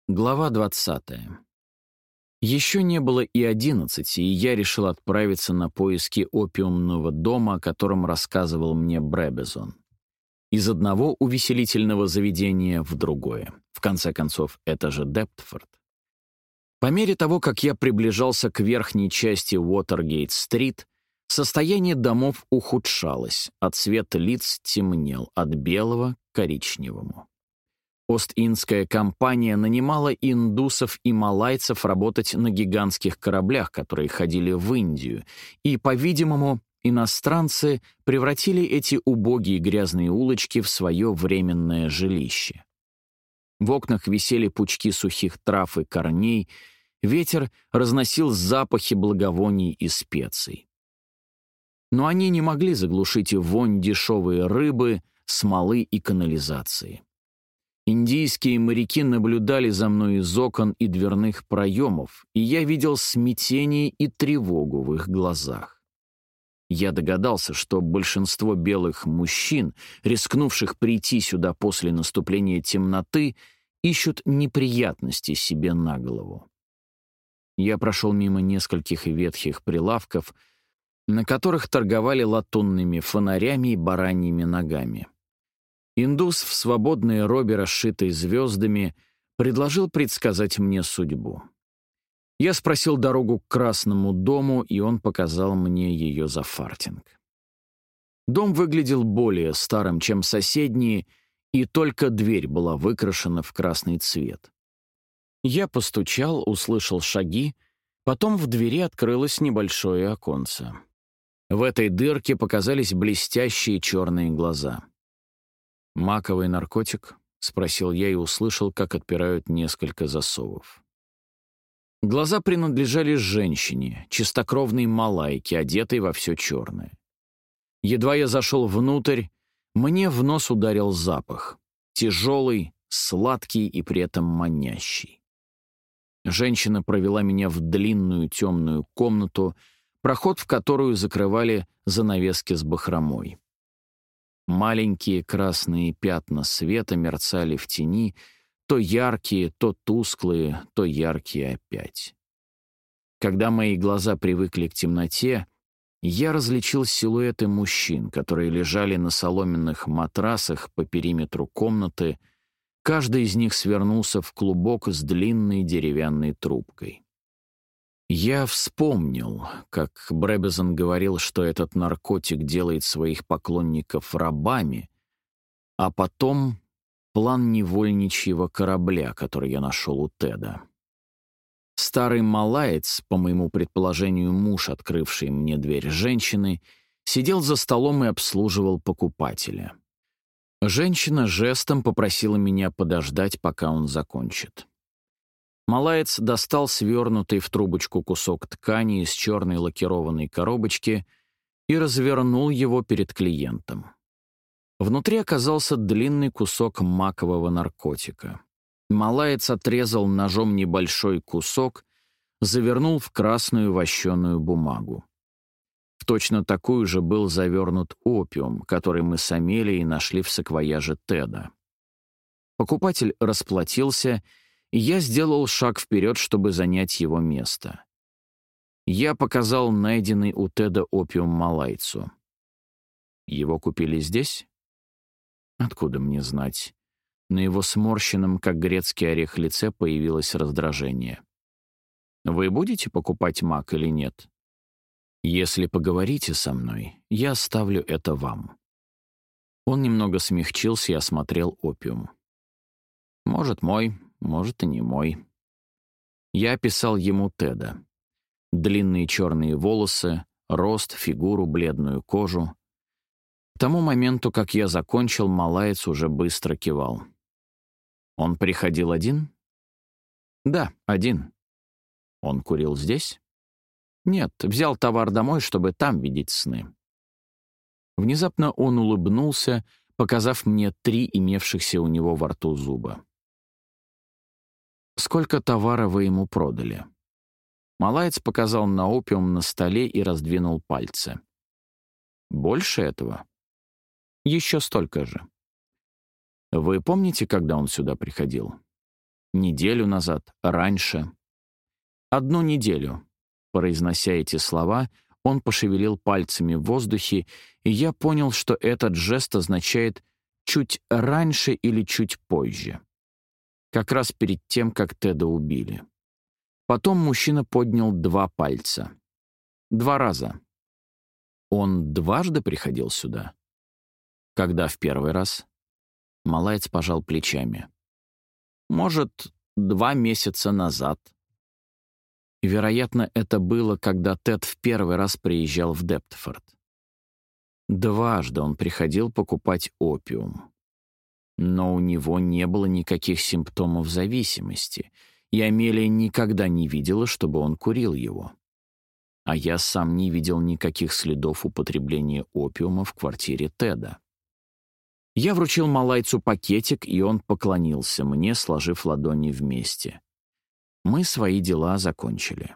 Глава 20. Еще не было и 11, и я решил отправиться на поиски опиумного дома, о котором рассказывал мне Бребезон. Из одного увеселительного заведения в другое. В конце концов, это же Дептфорд. По мере того, как я приближался к верхней части Уотергейт-стрит, состояние домов ухудшалось, а цвет лиц темнел от белого к коричневому. Ост-Индская компания нанимала индусов и малайцев работать на гигантских кораблях, которые ходили в Индию, и, по-видимому, иностранцы превратили эти убогие грязные улочки в свое временное жилище. В окнах висели пучки сухих трав и корней, ветер разносил запахи благовоний и специй. Но они не могли заглушить вонь дешевой рыбы, смолы и канализации. Индийские моряки наблюдали за мной из окон и дверных проемов, и я видел смятение и тревогу в их глазах. Я догадался, что большинство белых мужчин, рискнувших прийти сюда после наступления темноты, ищут неприятности себе на голову. Я прошел мимо нескольких ветхих прилавков, на которых торговали латунными фонарями и бараньими ногами. Индус в свободной робе, расшитой звездами, предложил предсказать мне судьбу. Я спросил дорогу к Красному дому, и он показал мне ее за фартинг. Дом выглядел более старым, чем соседние, и только дверь была выкрашена в красный цвет. Я постучал, услышал шаги, потом в двери открылось небольшое оконце. В этой дырке показались блестящие черные глаза. «Маковый наркотик?» — спросил я и услышал, как отпирают несколько засовов. Глаза принадлежали женщине, чистокровной малайке, одетой во все черное. Едва я зашел внутрь, мне в нос ударил запах. Тяжелый, сладкий и при этом манящий. Женщина провела меня в длинную темную комнату, проход в которую закрывали занавески с бахромой. Маленькие красные пятна света мерцали в тени, то яркие, то тусклые, то яркие опять. Когда мои глаза привыкли к темноте, я различил силуэты мужчин, которые лежали на соломенных матрасах по периметру комнаты, каждый из них свернулся в клубок с длинной деревянной трубкой. Я вспомнил, как Бребезон говорил, что этот наркотик делает своих поклонников рабами, а потом план невольничьего корабля, который я нашел у Теда. Старый малаец, по моему предположению, муж, открывший мне дверь женщины, сидел за столом и обслуживал покупателя. Женщина жестом попросила меня подождать, пока он закончит. Малаец достал свернутый в трубочку кусок ткани из черной лакированной коробочки и развернул его перед клиентом. Внутри оказался длинный кусок макового наркотика. Малаец отрезал ножом небольшой кусок, завернул в красную вощеную бумагу. В точно такую же был завернут опиум, который мы с Амелией нашли в саквояже Теда. Покупатель расплатился, и я сделал шаг вперед, чтобы занять его место. Я показал найденный у Теда опиум малайцу. Его купили здесь? Откуда мне знать? На его сморщенном, как грецкий орех, лице появилось раздражение. Вы будете покупать мак или нет? Если поговорите со мной, я оставлю это вам. Он немного смягчился и осмотрел опиум. Может, мой, может, и не мой. Я описал ему Теда. Длинные черные волосы, рост, фигуру, бледную кожу. К тому моменту, как я закончил, малаец уже быстро кивал. Он приходил один? Да, один. Он курил здесь? Нет, взял товар домой, чтобы там видеть сны. Внезапно он улыбнулся, показав мне 3 имевшихся у него во рту зуба. «Сколько товара вы ему продали?» Малаец показал на опиум на столе и раздвинул пальцы. «Больше этого?» «Еще столько же». «Вы помните, когда он сюда приходил?» Неделю назад? Раньше? 1 неделю. Произнося эти слова, он пошевелил пальцами в воздухе, и я понял, что этот жест означает «чуть раньше» или «чуть позже». Как раз перед тем, как Теда убили. Потом мужчина поднял 2 пальца. 2 раза. Он дважды приходил сюда? Когда в первый раз? Малаец пожал плечами. Может, 2 месяца назад. Вероятно, это было, когда Тед в первый раз приезжал в Дептфорд. Дважды он приходил покупать опиум. Но у него не было никаких симптомов зависимости, и Амелия никогда не видела, чтобы он курил его. А я сам не видел никаких следов употребления опиума в квартире Теда. Я вручил малайцу пакетик, и он поклонился мне, сложив ладони вместе. Мы свои дела закончили.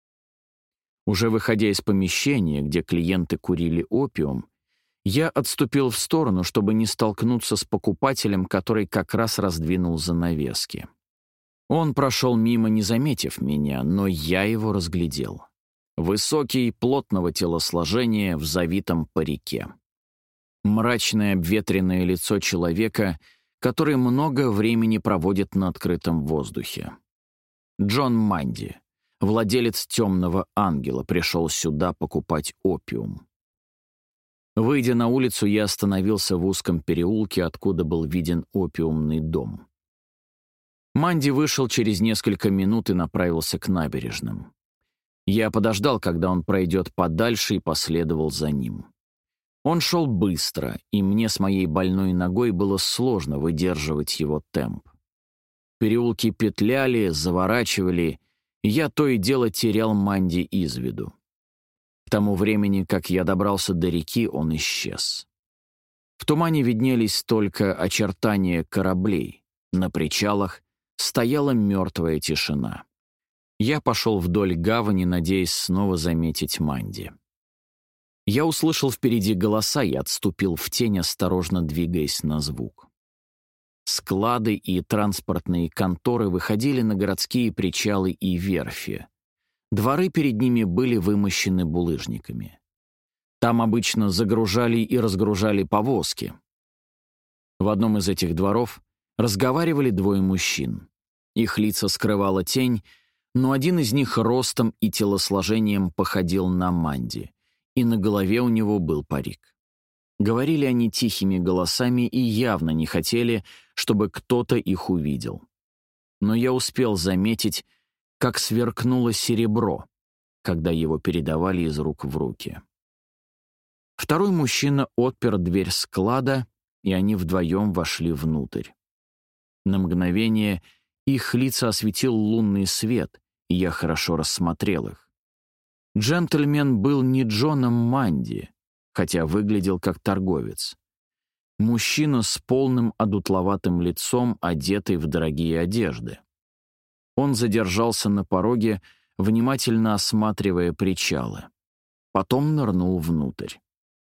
Уже выходя из помещения, где клиенты курили опиум, я отступил в сторону, чтобы не столкнуться с покупателем, который как раз раздвинул занавески. Он прошел мимо, не заметив меня, но я его разглядел. Высокий, плотного телосложения, в завитом парике. Мрачное обветренное лицо человека, который много времени проводит на открытом воздухе. Джон Манди, владелец «Темного ангела», пришел сюда покупать опиум. Выйдя на улицу, я остановился в узком переулке, откуда был виден опиумный дом. Манди вышел через несколько минут и направился к набережным. Я подождал, когда он пройдет подальше, и последовал за ним. Он шел быстро, и мне с моей больной ногой было сложно выдерживать его темп. Переулки петляли, заворачивали, и я то и дело терял Манди из виду. К тому времени, как я добрался до реки, он исчез. В тумане виднелись только очертания кораблей. На причалах стояла мертвая тишина. Я пошел вдоль гавани, надеясь снова заметить Манди. Я услышал впереди голоса и отступил в тень, осторожно двигаясь на звук. Склады и транспортные конторы выходили на городские причалы и верфи. Дворы перед ними были вымощены булыжниками. Там обычно загружали и разгружали повозки. В одном из этих дворов разговаривали 2 мужчин. Их лица скрывала тень, но один из них ростом и телосложением походил на Манди, и на голове у него был парик. Говорили они тихими голосами и явно не хотели, чтобы кто-то их увидел. Но я успел заметить, как сверкнуло серебро, когда его передавали из рук в руки. Второй мужчина отпер дверь склада, и они вдвоем вошли внутрь. На мгновение их лица осветил лунный свет, и я хорошо рассмотрел их. Джентльмен был не Джоном Манди, хотя выглядел как торговец. Мужчина с полным одутловатым лицом, одетый в дорогие одежды. Он задержался на пороге, внимательно осматривая причалы. Потом нырнул внутрь.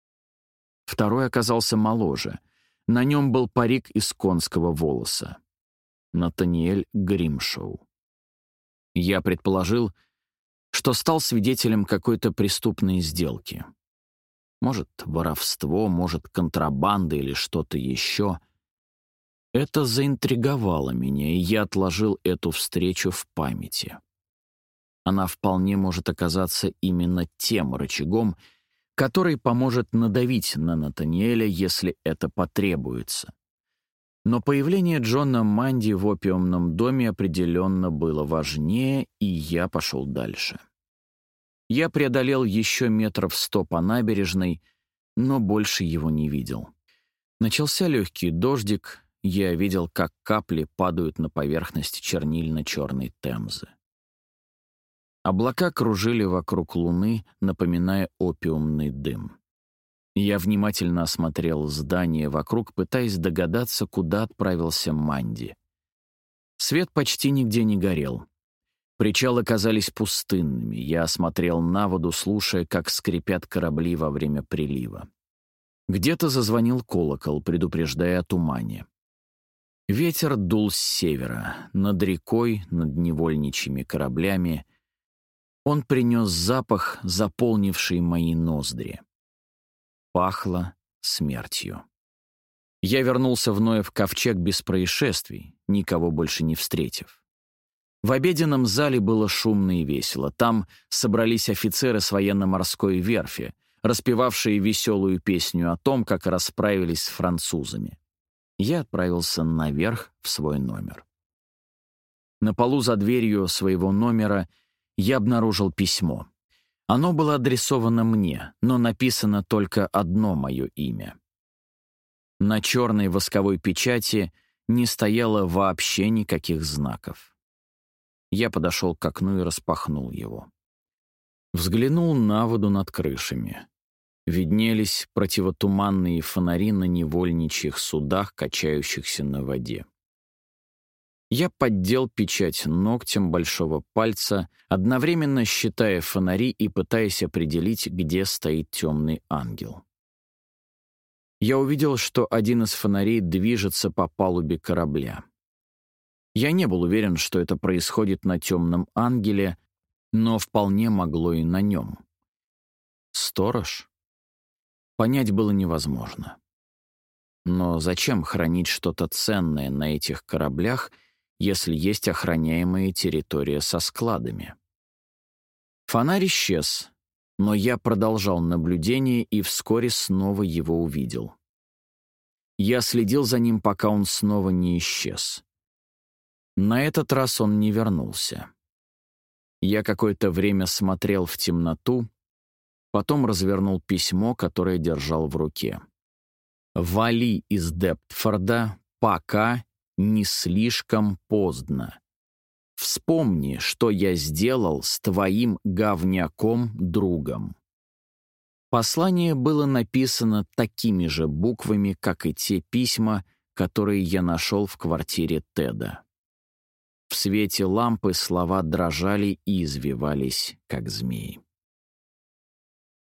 Второй оказался моложе. На нем был парик из конского волоса. Натаниэль Гримшоу. Я предположил, что стал свидетелем какой-то преступной сделки. Может, воровство, может, контрабанда или что-то еще. Это заинтриговало меня, и я отложил эту встречу в памяти. Она вполне может оказаться именно тем рычагом, который поможет надавить на Натаниэля, если это потребуется. Но появление Джона Манди в опиумном доме определенно было важнее, и я пошел дальше. Я преодолел еще 100 метров по набережной, но больше его не видел. Начался легкий дождик, я видел, как капли падают на поверхность чернильно-черной Темзы. Облака кружили вокруг луны, напоминая опиумный дым. Я внимательно осмотрел здания вокруг, пытаясь догадаться, куда отправился Манди. Свет почти нигде не горел. Причалы казались пустынными. Я осмотрел на воду, слушая, как скрипят корабли во время прилива. Где-то зазвонил колокол, предупреждая о тумане. Ветер дул с севера, над рекой, над невольничьими кораблями. Он принес запах, заполнивший мои ноздри. Пахло смертью. Я вернулся в Ноев ковчег без происшествий, никого больше не встретив. В обеденном зале было шумно и весело. Там собрались офицеры с военно-морской верфи, распевавшие веселую песню о том, как расправились с французами. Я отправился наверх в свой номер. На полу за дверью своего номера я обнаружил письмо. Оно было адресовано мне, но написано только одно мое имя. На черной восковой печати не стояло вообще никаких знаков. Я подошел к окну и распахнул его. Взглянул на воду над крышами. Виднелись противотуманные фонари на невольничьих судах, качающихся на воде. Я поддел печать ногтем большого пальца, одновременно считая фонари и пытаясь определить, где стоит темный ангел. Я увидел, что один из фонарей движется по палубе корабля. Я не был уверен, что это происходит на темном ангеле, но вполне могло и на нем. Сторож? Понять было невозможно. Но зачем хранить что-то ценное на этих кораблях, если есть охраняемая территория со складами? Фонарь исчез, но я продолжал наблюдение и вскоре снова его увидел. Я следил за ним, пока он снова не исчез. На этот раз он не вернулся. Я какое-то время смотрел в темноту, потом развернул письмо, которое держал в руке. «Вали из Дептфорда, пока не слишком поздно. Вспомни, что я сделал с твоим говняком-другом». Послание было написано такими же буквами, как и те письма, которые я нашел в квартире Теда. В свете лампы слова дрожали и извивались, как змеи.